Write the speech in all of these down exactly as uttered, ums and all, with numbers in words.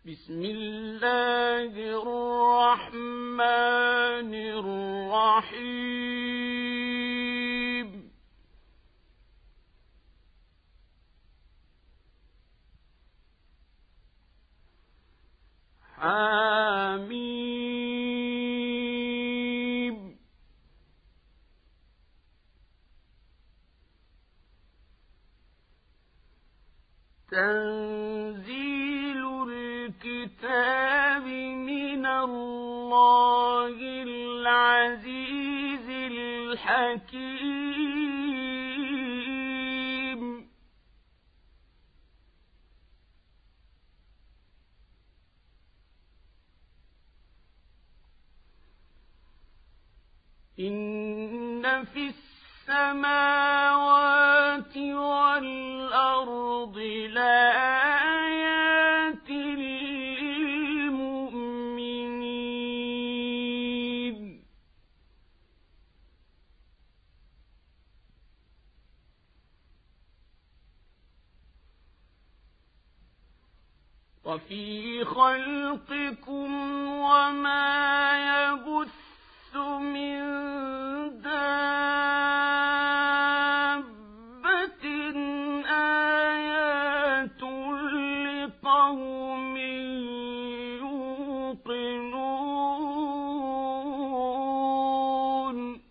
بسم الله الرحمن الرحيم حميم تنزيل الكتاب من الله العزيز الحكيم إن في السماوات والأرض لآيات للمؤمنين وفي خلقكم وما يبث من دابة آيات لقوم يوقنون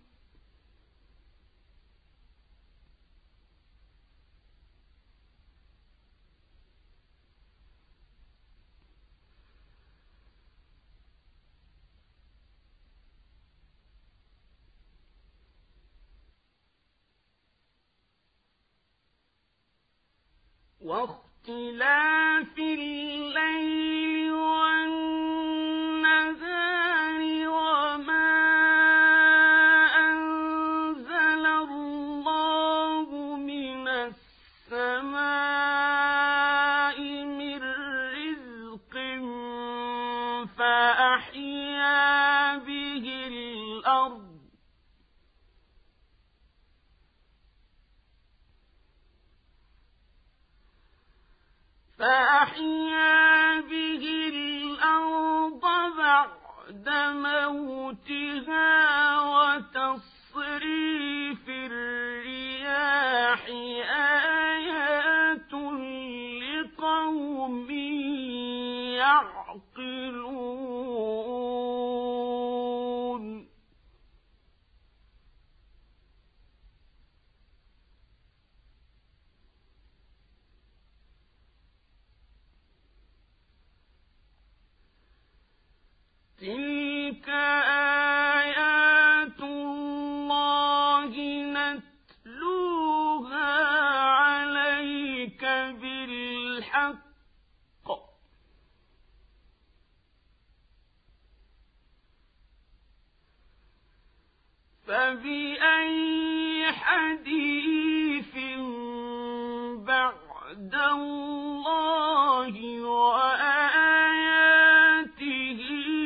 واختلاف الليل والنهار وما أنزل الله من السماء من رزق فأحيا به الأرض فأحيا به الأرض بعد موتها وتصريف الرياح آيات لقوم يعقلون تلك آيات الله نتلوها عليك بالحق فبأي حديث بعد الله وآياته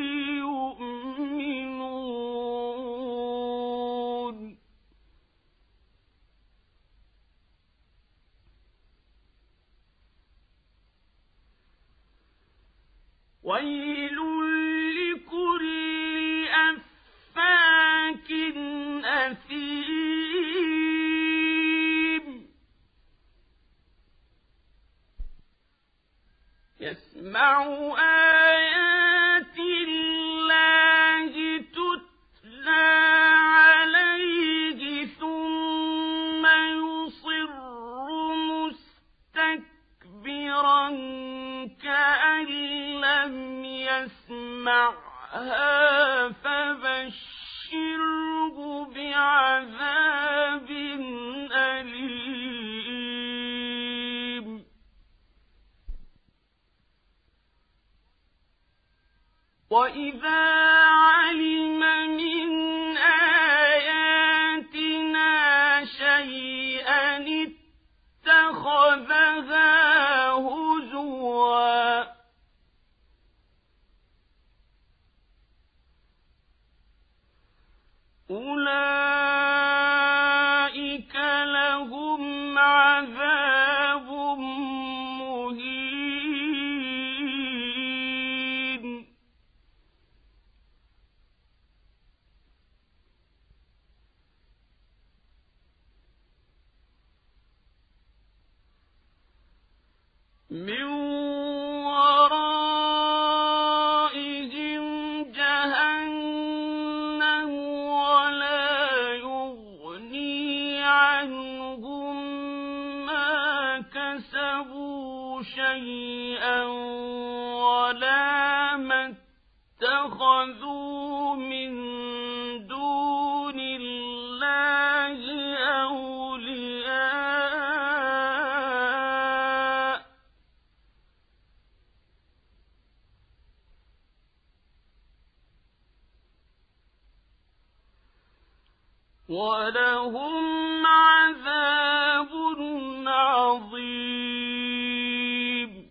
يؤمنون ويل لكل أفاك أثيم يسمع آيات الله تتلى عليه ثم يصر مستكبرا كأن لم يسمعها فبشره بعذاب أليم وإذا علم من آياتنا شيئا اتخذها هزوا أولئك لهم عذاب مهين من ورائهم جهنم ولا يغني عنهم ما كسبوا شيئا ولا ما اتخذوا من دون الله أولياء ولهم عذاب عظيم.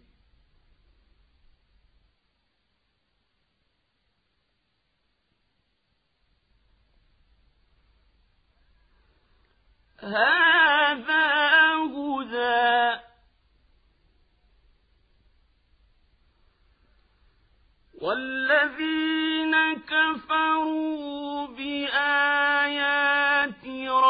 هذا هدى والذين كفروا بآيات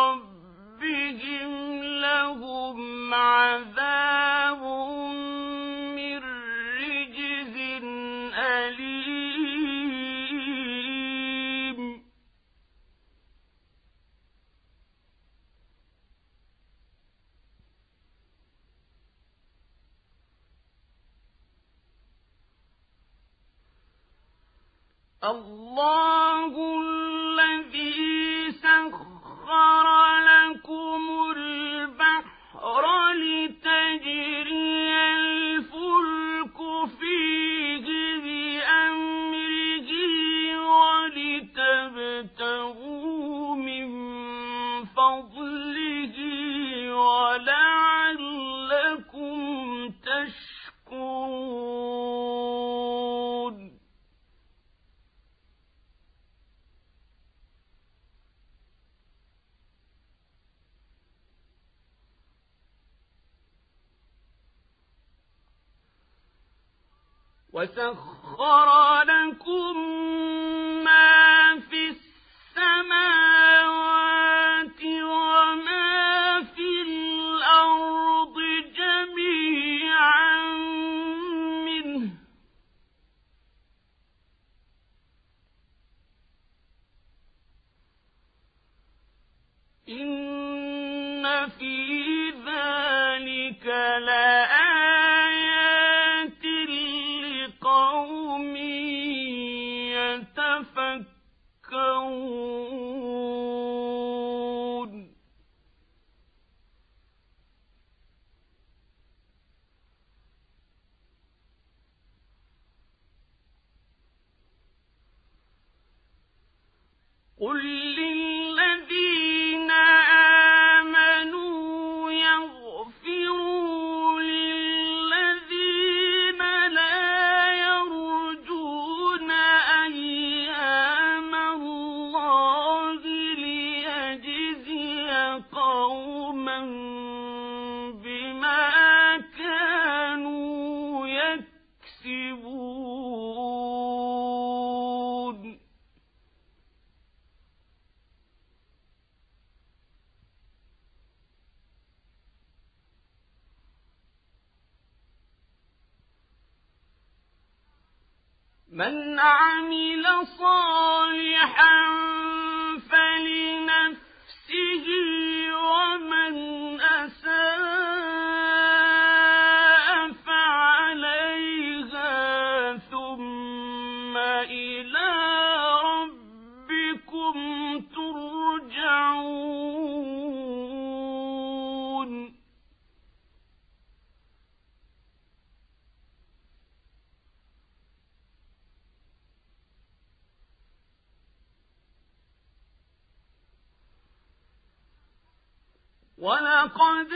ربهم لهم عذاب من رجز أليم. الله الذي سخر لكم البحر لتجري الفلك فيه بأمره ولتبتغوا من فضله ولعلكم تشكرون. وسخر لكم ما في السماوات وما في الأرض جميعا منه إن في ذلك لآيات لقوم يتفكرون. قل للذين آمنوا يغفروا للذين لا يرجون أيام الله ليجزي قوما بما كانوا يكسبون. من عمل صالحا فلنفسه ومن أساء فعليها ثم إلى ربكم ترجعون. ولقد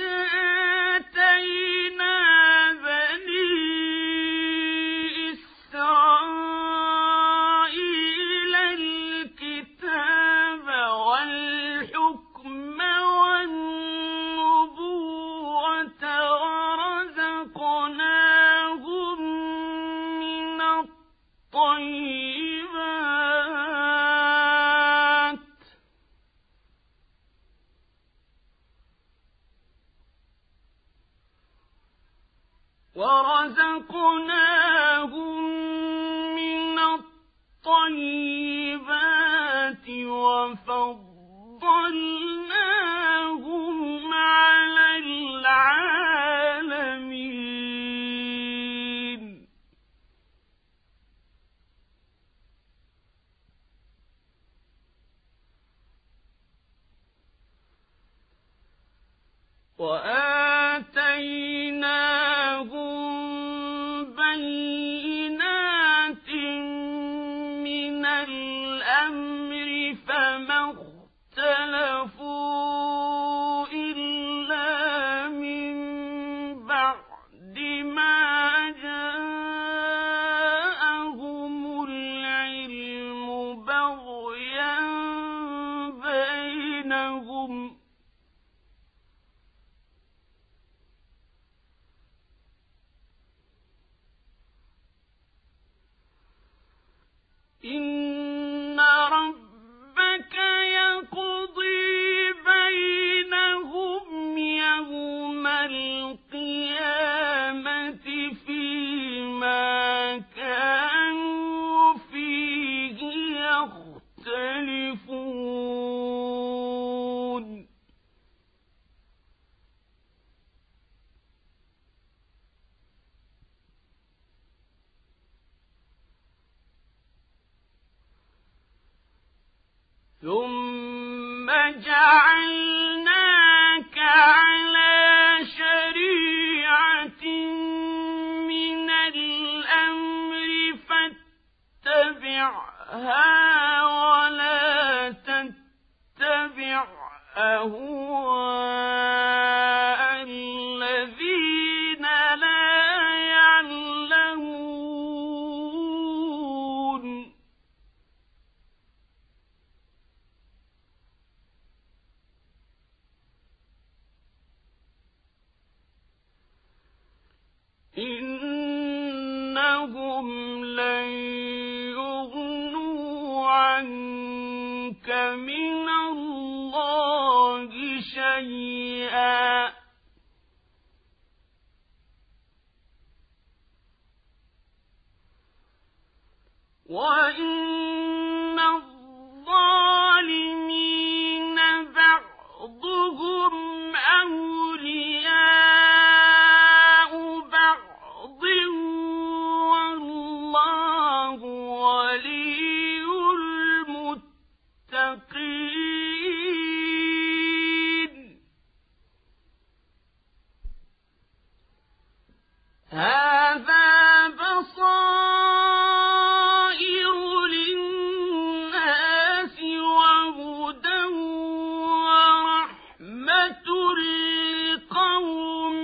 آتينا بني إسرائيل الكتاب والحكم والنبوة ورزقناهم من الطيبات ورزقناهم من الطيبات وفضلناهم على العالمين وآتيناهم بينات من الأمر فما اختلفوا إلا من بعد ما جاءهم العلم بغيا بينهم إن ربك يقضي بينهم يوم القيامة فيما كانوا فيه يختلفون ثم جعلناك على شريعة من الأمر فاتبعها ولا تتبع أهواء الذين لا يعلمون إنهم لن يغنوا عنك من الله شيئا وإن الظالمين بعضهم أولياء بعض والله ولي المتقين هذا بصائر للناس وهدى ورحمة لقوم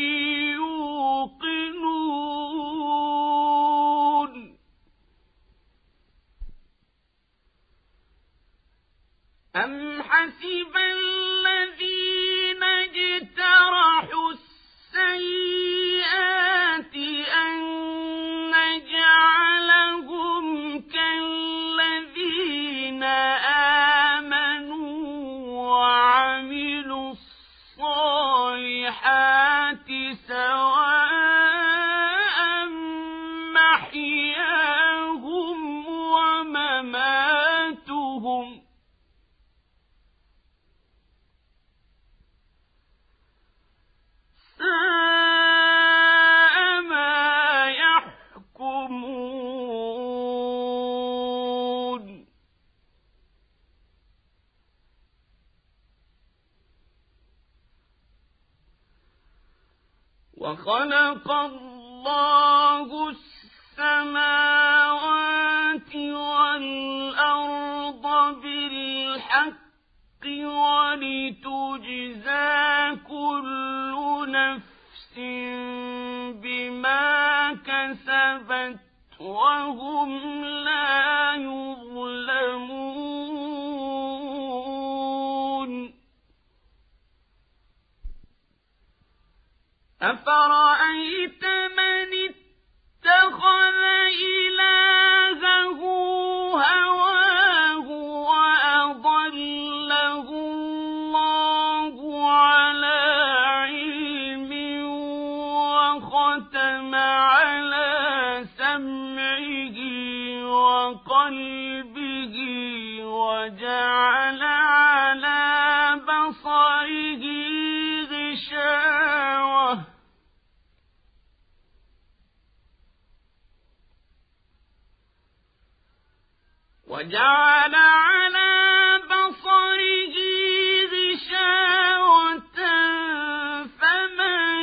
يوقنون أم حسب الذين اجترحوا السيئات أن نجعلهم كالذين آمنوا وعملوا الصالحات سواء محياهم ومماتهم ساء ما يحكمون وخلق الله السماوات والأرض بالحق ولتجزى كل نفس بما كسبت وهم لا يظلمون أفرأيت من اتخذ إلهه هواه وأضله الله على علم وخلق وختم على سمعه وقلبه وجعل على بصره غشاوة وجعل على بصره غشاوة فمن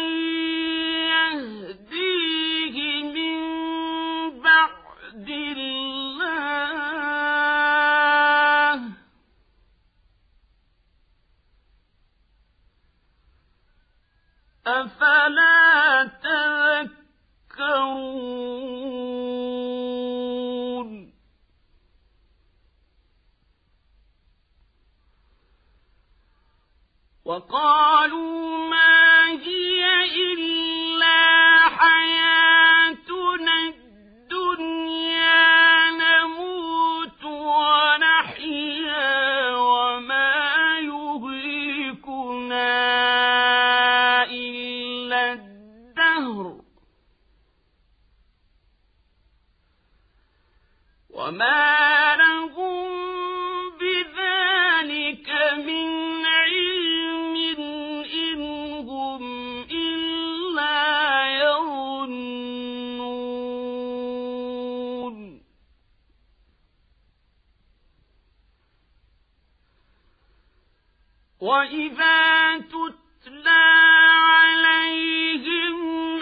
يهديه من بعد الله أفلا تذكرون وقالوا ما هي إلا حياتنا الدنيا نموت ونحيا وما يهلكنا إلا الدهر وما لهم بذلك من وَإِذَا تُتْلَى عَلَيْهِمْ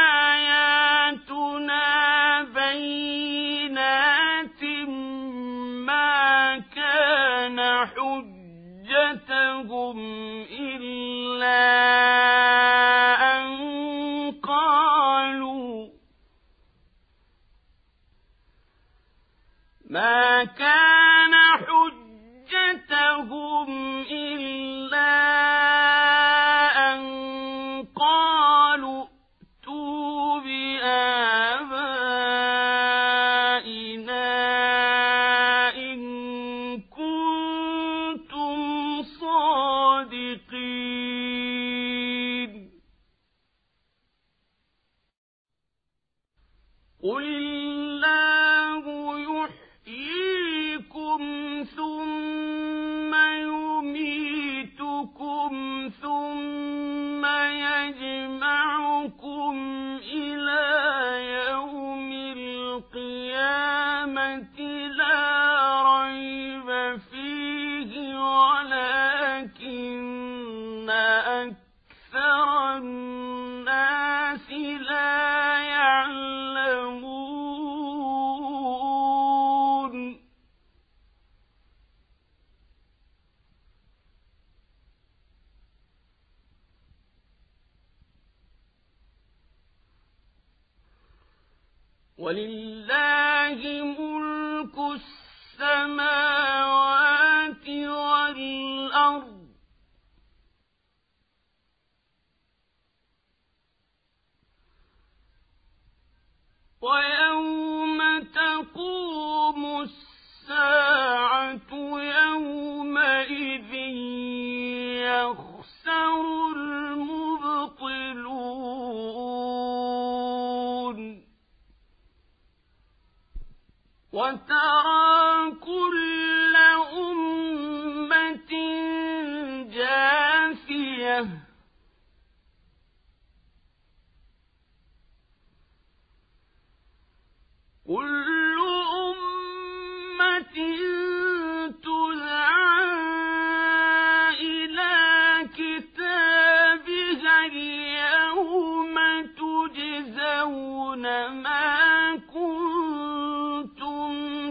آيَاتُنَا بَيِّنَاتٍ مَا كَانَ حُجَّتَهُمْ إِلَّا أَن قَالُوا مَا كَانَ حُجَّتَهُمْ إِلَّا أَن قَالُوا ائْتُوا بِآبَائِنَا إِن كُنتُمْ صَادِقِينَ قُلِ اللَّهُ يُحْيِيكُمْ ثُمَّ يُمِيتُكُمْ ثُمَّ يَجْمَعُكُمْ إِلَى يَوْمِ الْقِيَامَةِ لَا رَيْبَ فِيهِ وَلَكِنَّ أَكْثَرَ النَّاسِ لَا يَعْلَمُونَ وَلِلَّهِ مُلْكُ السَّمَاوَاتِ وَالْأَرْضِ وَيَوْمَ تَقُومُ السَّاعَةُ يَوْمَئِذٍ يَخْسَرُ الْمُبْطِلُونَ وَتَرَى كُلَّ أُمَّةٍ جَاثِيَةً كُلُّ أُمَّةٍ تُدْعَىٰ إِلَىٰ كِتَابِهَا الْيَوْمَ تُجْزَوْنَ مَا كُنتُمْ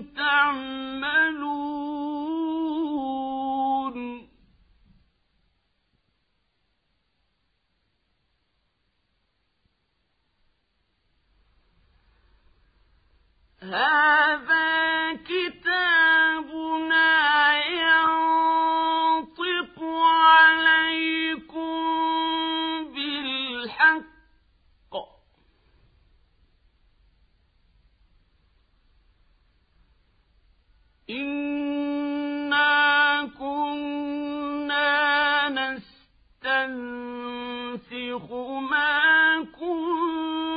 تَعْمَلُونَ هَٰذَا كِتَابُنَا يَنطِقُ عَلَيْكُم بِالْحَقِّ إِنَّا كُنَّا نَسْتَنسِخُ مَا كُنتُمْ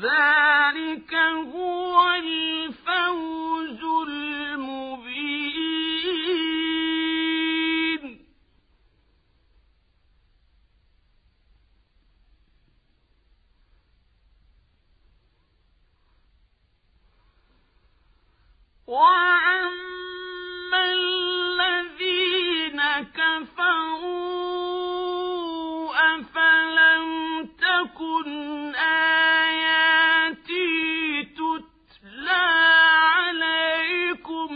ذلك هو الفوز المبين. وأما الذين كفروا أفلم تكن آياتي تتلى عليكم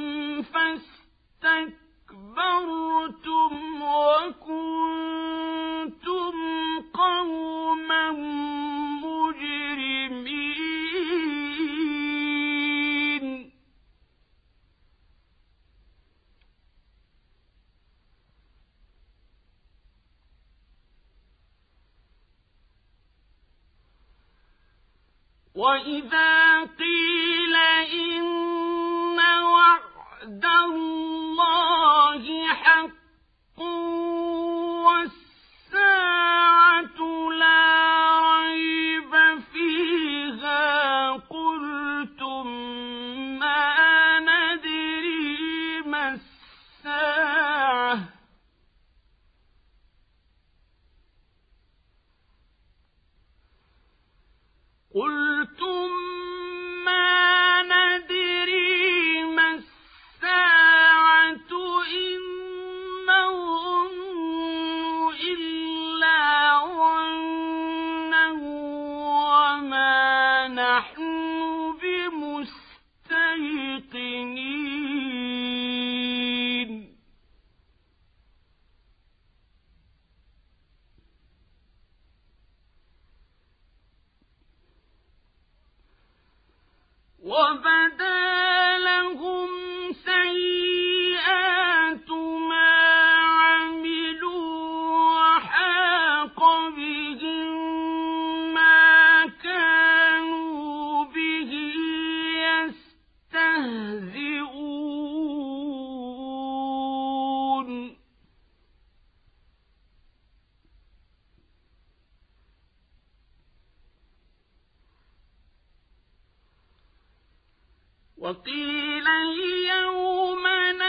فاستكبرتم وكنتم قوما مجرمين. وإذا قيل إن وعد الله حق والساعة لا ريب فيها قلتم ما ندري ما الساعة قلتم ما ندري ما الساعة إن نظن إلا ظنا وما نحن بمستيقنين. وبدا لهم سيئات ما عملوا وحاق بهم ما كانوا به يستهزئون. وقيل اليوم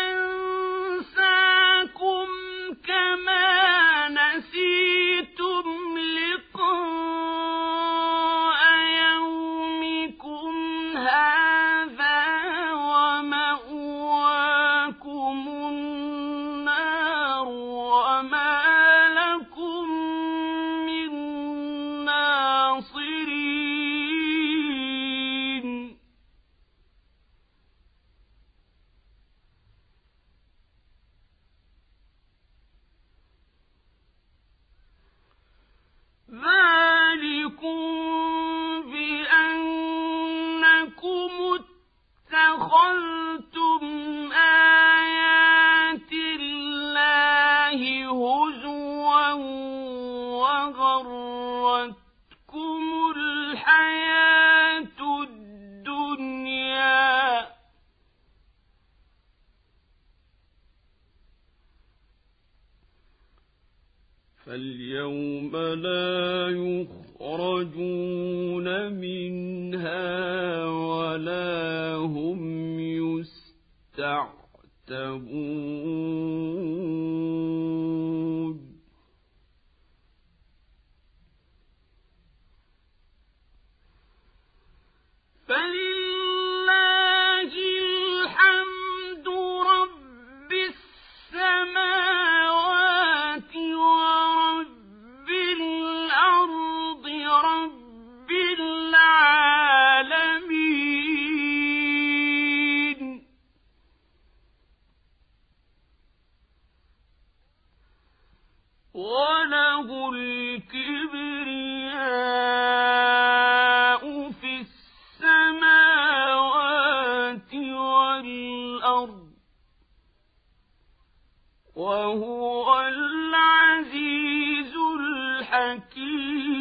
ننساكم كما نسيتم لقاء يومكم هذا ومأواكم النار وما لكم من ناصرين. ذلكم بأنكم اتخذتم آيات الله هزوا وغرتكم الحياة الدنيا فاليوم لا يخرجون منها ولا هم يستعتبون. فلله الحمد رب السماوات ورب الأرض رب العالمين. وله الكبرياء في السماوات والأرض وهو العزيز الحكيم.